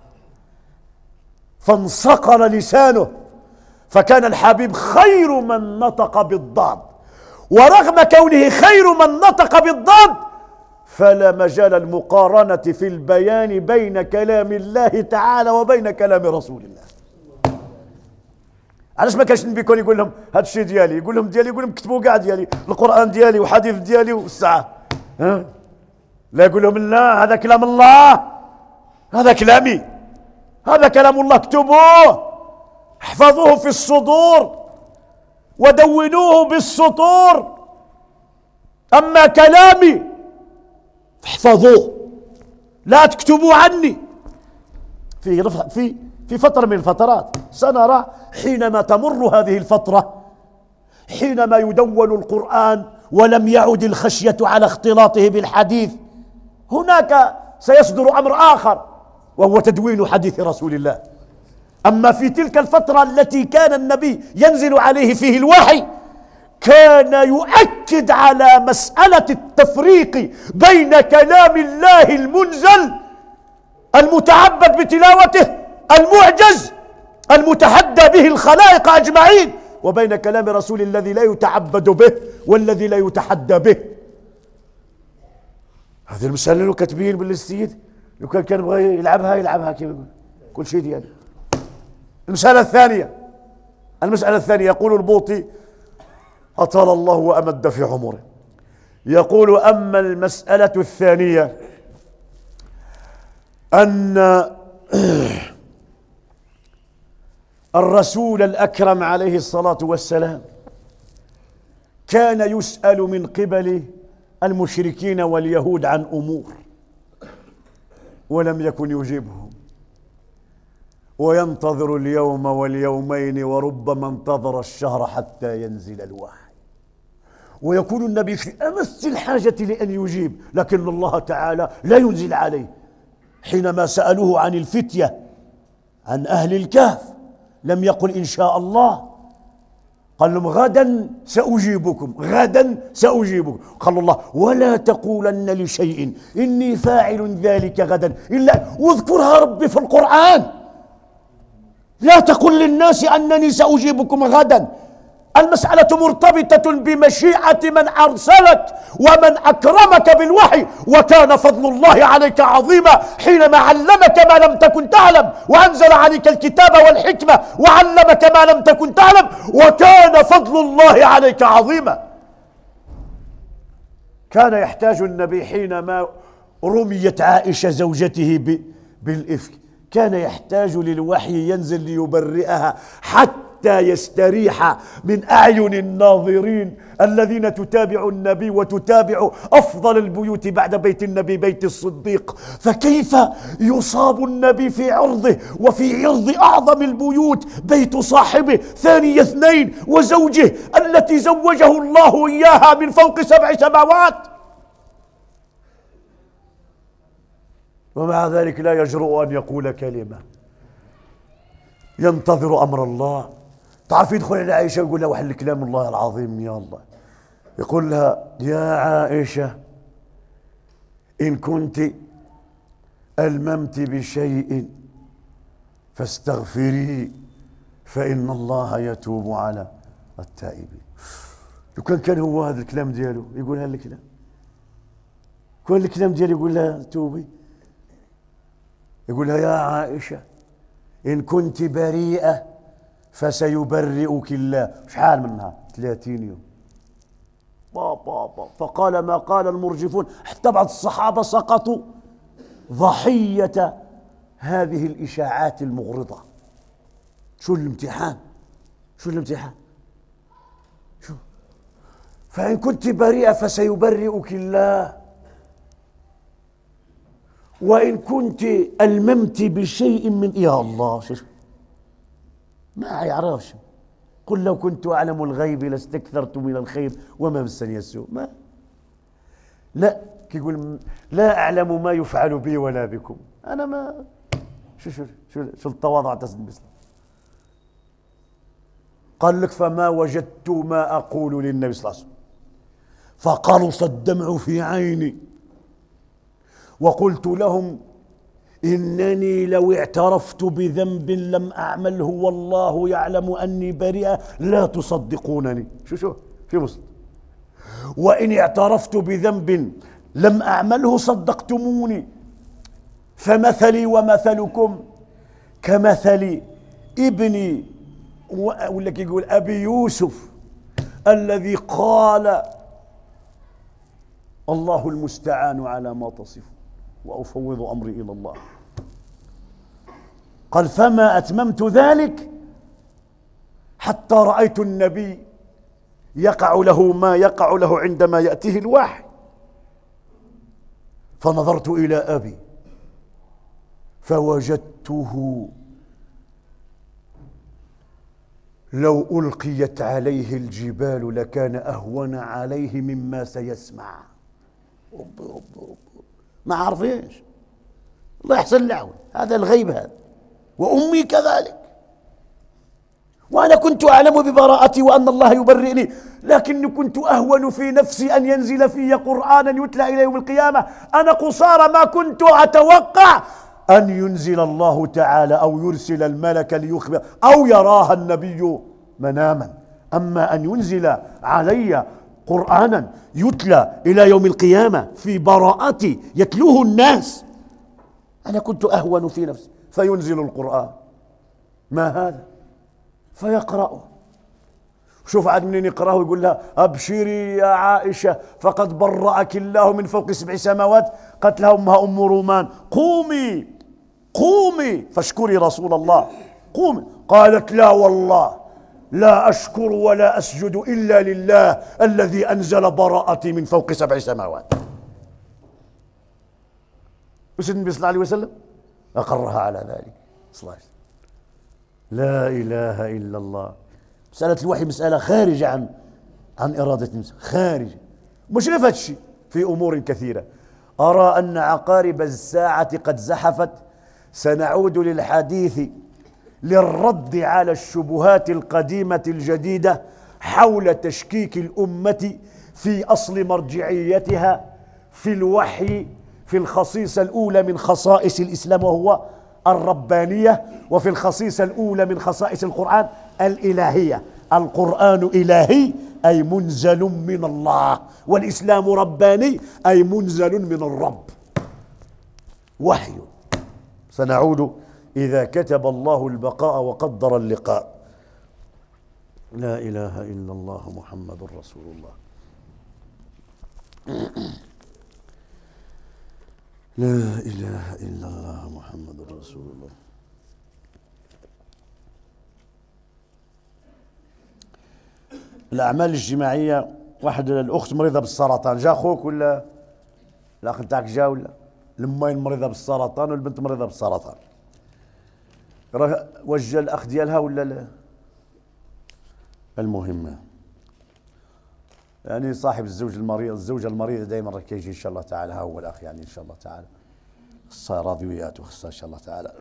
فانصقل لسانه، فكان الحبيب خير من نطق بالضاد، ورغم كونه خير من نطق بالضاد فلا مجال المقارنة في البيان بين كلام الله تعالى وبين كلام رسول الله. علاش ما كانش النبي يكون يقول لهم هذا الشيء ديالي، يقول لهم ديالي، يقول لهم كتبوا كاع ديالي، القرآن ديالي وحديث ديالي والساعة، ها؟ لا، يقول لهم لا، هذا كلام الله، هذا كلامي، هذا كلام الله، اكتبوه، احفظوه في الصدور ودونوه بالسطور، أما كلامي احفظوه لا تكتبوا عني. في في في فترة من الفترات سنرى حينما تمر هذه الفترة، حينما يدون القرآن ولم يعد الخشية على اختلاطه بالحديث، هناك سيصدر أمر آخر وهو تدوين حديث رسول الله. أما في تلك الفترة التي كان النبي ينزل عليه فيه الوحي، كان يؤكد على مسألة التفريق بين كلام الله المنزل المتعبد بتلاوته المعجز المتحدى به الخلائق أجمعين، وبين كلام رسول الذي لا يتعبد به والذي لا يتحدى به. هذه المسألة لو كتبين بالسيد، لو كان كان بغى يلعبها يلعبها كيف يقول كل شيء ديالي. المسألة الثانية، المسألة الثانية يقول البوطي أطال الله وأمد في عمره، يقول أما المسألة الثانية أن الرسول الأكرم عليه الصلاة والسلام كان يسأل من قبل المشركين واليهود عن أمور ولم يكن يجيبهم، وينتظر اليوم واليومين وربما انتظر الشهر حتى ينزل الوحي، ويكون النبي في أمس الحاجة لأن يجيب، لكن الله تعالى لا ينزل عليه. حينما سألوه عن الفتية عن أهل الكهف لم يقل إن شاء الله، قال لهم غدا سأجيبكم، غدا سأجيبكم. قال الله ولا تقولن لشيء إني فاعل ذلك غدا إلا واذكرها ربي في القرآن، لا تقل للناس أنني سأجيبكم غدا. المسألة مرتبطة بمشيئة من أرسلك ومن أكرمك بالوحي، وكان فضل الله عليك عظيما حينما علمك ما لم تكن تعلم، وأنزل عليك الكتاب والحكمة وعلمك ما لم تكن تعلم، وكان فضل الله عليك عظيما. كان يحتاج النبي حينما رميت عائشة زوجته بالإفك، كان يحتاج للوحي ينزل ليبرئها حتى يستريح من أعين الناظرين الذين تتابع النبي وتتابع أفضل البيوت بعد بيت النبي بيت الصديق. فكيف يصاب النبي في عرضه وفي عرض أعظم البيوت بيت صاحبه ثاني اثنين وزوجه التي زوجه الله إياها من فوق سبع سماوات، ومع ذلك لا يجرؤ أن يقول كلمة، ينتظر أمر الله. تعرف يدخل على عائشة ويقول لها واحد الكلام الله العظيم يا الله، يقول لها يا عائشة إن كنت ألممت بشيء فاستغفري فإن الله يتوب على التائبين. لو كان كان هو هذا الكلام ديالو يقول هذا الكلام، كل الكلام ديالو يقول لها توبي، يقول لها يا عائشة إن كنت بريئة فسيبرئك الله. شحال منها؟ ثلاثين يوم. با با با. فقال ما قال المرجفون، حتى بعض الصحابة سقطوا ضحية هذه الإشاعات المغرضة. شو الامتحان؟ شو الامتحان؟ شو؟ فإن كنت بريئة فسيبرئك الله، وإن كنت ألممت بشيء من يا الله شو ما يعرفش. قل لو كنت أعلم الغيب لاستكثرت من الخير وما مسني السوء. ما لا كيقول لا أعلم ما يفعل بي ولا بكم. أنا ما شو شو شو, شو التواضع تسد بس. قال لك فما وجدت ما أقول للنبي صلى الله عليه وسلم فقرص الدمع في عيني وقلت لهم إنني لو اعترفت بذنب لم أعمله والله يعلم أني بريئة لا تصدقونني. شو شو في مسلم وإن اعترفت بذنب لم أعمله صدقتموني فمثلي ومثلكم كمثل ابني ولا يقول أبي يوسف الذي قال الله المستعان على ما تصف وأفوض أمري إلى الله. قال فما أتممت ذلك حتى رأيت النبي يقع له ما يقع له عندما يأتيه الوحي فنظرت إلى أبي فوجدته لو ألقيت عليه الجبال لكان أهون عليه مما سيسمع. رب رب رب ما عارفينش الله يحسن لعون. هذا الغيب هذا. وأمي كذلك. وأنا كنت أعلم ببراءتي وأن الله يبرئني لكني كنت أهون في نفسي أن ينزل في قرآنا يتلى إلى يوم القيامة. أنا قصارى ما كنت أتوقع أن ينزل الله تعالى أو يرسل الملك ليخبر أو يراها النبي مناما. أما أن ينزل علي قرآنا يتلى إلى يوم القيامة في براءتي يتلوه الناس أنا كنت أهون في نفسي. فينزل القرآن ما هذا فيقرأه. شوف عاد منين يقرأه يقول لها أبشري يا عائشة فقد برأك الله من فوق سبع سماوات. قالت لها أمها أم رومان قومي قومي فاشكري رسول الله قومي. قالت لا والله لا أشكر ولا أسجد إلا لله الذي أنزل براءتي من فوق سبع سماوات. وسيدنا النبي صلى الله عليه وسلم أقرها على ذلك صلى الله عليه وسلم. لا إله إلا الله. مسألة الوحي مسألة خارجة عن عن إرادة الإنسان خارجة. مش نفس الشيء في أمور كثيرة. أرى أن عقارب الساعة قد زحفت. سنعود للحديث للرد على الشبهات القديمة الجديدة حول تشكيك الأمة في أصل مرجعيتها في الوحي في الخصيصة الأولى من خصائص الإسلام وهو الربانية، وفي الخصيصة الأولى من خصائص القرآن الإلهية. القرآن إلهي أي منزل من الله، والإسلام رباني أي منزل من الرب وحي. سنعود إذا كتب الله البقاء وقدر اللقاء. لا إله إلا الله محمد رسول الله. لا إله إلا الله محمد رسول الله. الأعمال الاجتماعية، واحد الأخت مريضة بالسرطان، جا أخوك ولا الأخ نتاعك جا ولا الأمين مريضة بالسرطان والبنت مريضة بالسرطان، راه وجه الأخ ديالها ولا لا؟ المهمة يعني صاحب الزوج المريض الزوجة المريضة دائما راه كيجي إن شاء الله تعالى، ها هو الأخ يعني إن شاء الله تعالى خصها راضيات وخصها إن شاء الله تعالى.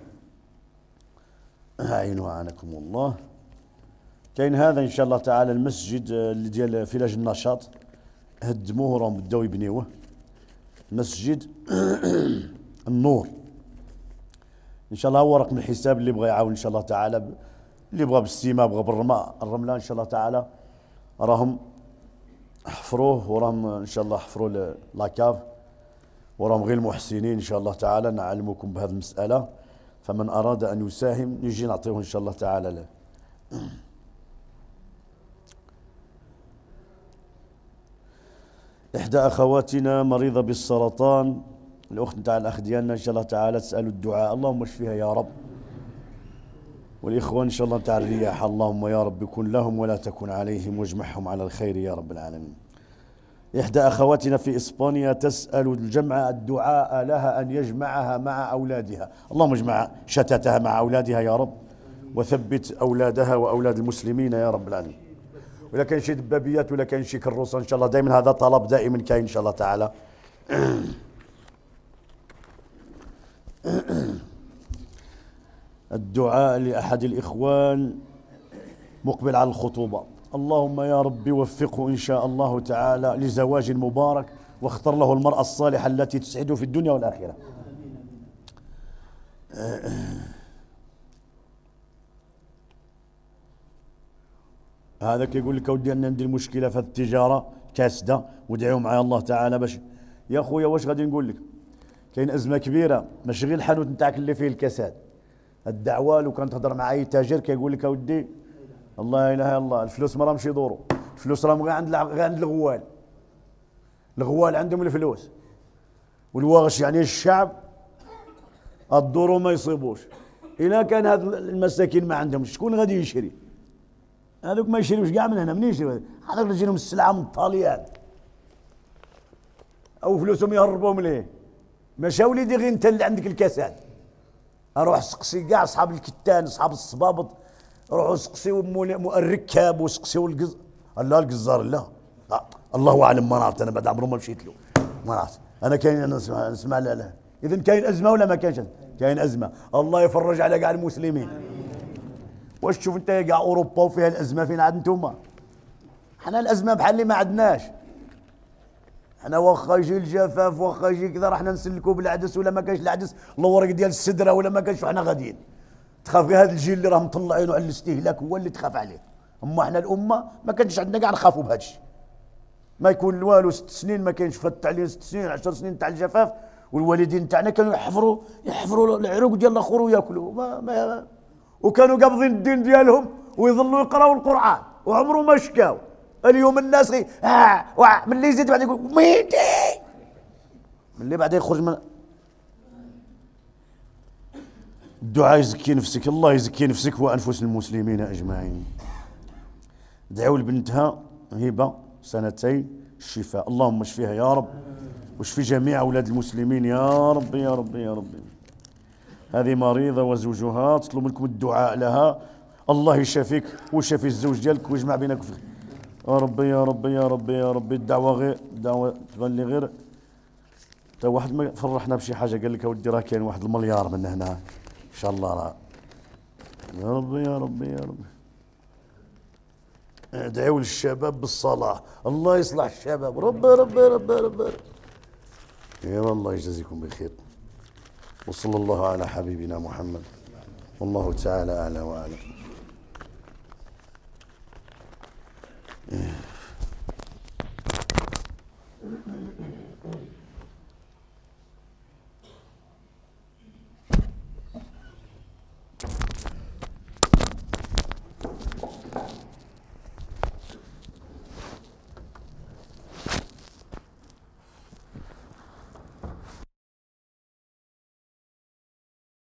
أعينوا أعانكم الله. كاين هذا إن شاء الله تعالى المسجد اللي ديال فلاج النشاط هدموه راهم بداو يبنيوه، مسجد النور إن شاء الله. هو رقم الحساب اللي بغى يعاون إن شاء الله تعالى، اللي بغى بالسيما بغى بالرماء الرملة إن شاء الله تعالى راهم حفروه، وراهم إن شاء الله حفروا لاكاف، وراهم غير المحسنين إن شاء الله تعالى. نعلمكم بهذه المسألة، فمن أراد أن يساهم نجي نعطيه إن شاء الله تعالى له. إحدى أخواتنا مريضة بالسرطان الأخت نتاع الأخ ديالنا إن شاء الله تعالى تسأل الدعاء، اللهم اشفيها يا رب. والإخوان إن شاء الله نتاع الرياح، اللهم يا رب كن لهم ولا تكن عليهم واجمعهم على الخير يا رب العالمين. إحدى أخواتنا في إسبانيا تسأل الجمع الدعاء لها أن يجمعها مع أولادها، اللهم اجمع شتاتها مع أولادها يا رب، وثبت أولادها وأولاد المسلمين يا رب العالمين. ولا كان شي دبابيات ولا كان شي كروسة إن شاء الله، دائما هذا طلب دائما كاين إن شاء الله تعالى. الدعاء لأحد الإخوان مقبل على الخطوبة، اللهم يا رب وفقه إن شاء الله تعالى لزواج مبارك، واختر له المرأة الصالحة التي تسعده في الدنيا والآخرة. هذا كيقول لك اودي انا عندي المشكله في التجاره كاسده، ودعوا معايا الله تعالى باش. يا خويا واش غادي نقول لك، كاين ازمه كبيره، ماشي غير الحانوت نتاعك اللي فيه الكساد. الدعوه لو كان تهضر مع اي تاجر كيقول لك اودي الله لا اله الا الله، الفلوس ما راهمش يدوروا، الفلوس راهم غير عند غير عند الغوال. الغوال عندهم الفلوس، والواغش يعني الشعب الدورو ما يصيبوش. الا كان هاد المساكين ما عندهمش شكون غادي يشري؟ هذوك ما يشريوش كاع من هنا، منين يشريو؟ هذوك تجيهم السلعه من الطاليان او فلوسهم يهربوهم ليه؟ ماشا وليدي غير انت اللي عندك الكساد. اروح سقسي كاع اصحاب الكتان، اصحاب الصبابط، روحوا سقسيو الركاب وسقسيو القز. لا القزار لا. لا الله اعلم، ما عرفت انا بعد عمري ما مشيت له، ما عرفت انا. كاين انا نسمع نسمع لا لا. اذا كاين ازمه ولا ما كاينش؟ كاين ازمه، الله يفرج على كاع المسلمين. واش تشوف انت كاع اوروبا وفيها الازمه، فين عاد نتوما؟ حنا الازمه بحال اللي ما عندناش. حنا واخا يجي الجفاف واخا يجي كذا راحنا نسلكوا بالعدس، ولا ما كانش العدس الورق ديال السدره ولا ما كانش، وحنا غاديين. تخاف غير هذا الجيل اللي راه مطلعينه على الاستهلاك هو اللي تخاف عليه. اما حنا الامه ما كانش عندنا كاع نخافوا بهذا الشيء. ما يكون والو ست سنين ما كاينش فات التعليم، ست سنين عشر سنين تاع الجفاف، والوالدين تاعنا كانوا يحفروا يحفروا العروق ديال الاخر وياكلوا ما, ما وكانوا قابضين الدين ديالهم ويظلوا يقراوا القران وعمره ما شكاو. اليوم الناس غي اه واه من اللي يزيد بعد يقول ميدي، من اللي بعد يخرج من الدعاء يزكي نفسك، الله يزكي نفسك وانفس المسلمين اجمعين. دعوا لبنتها هبه سنتين الشفاء، اللهم اشفيها يا رب، واشفي جميع اولاد المسلمين يا رب يا رب يا رب. هذه مريضه وزوجها تطلب منكم الدعاء لها، الله يشافيك ويشافي الزوج ديالك ويجمع بينكم في يا ربي يا ربي يا ربي يا ربي. الدعوه غير الدعوه تبان لي غير تا واحد ما فرحنا بشي حاجه قال لك اودي راه كاين واحد المليار من هنا ان شاء الله. راه يا ربي يا ربي يا ربي. ادعوا للشباب بالصلاح، الله يصلح الشباب، ربي ربي ربي ربي. يا الله يجزيكم بخير، وصلى الله على حبيبنا محمد، والله تعالى اعلى واعلم.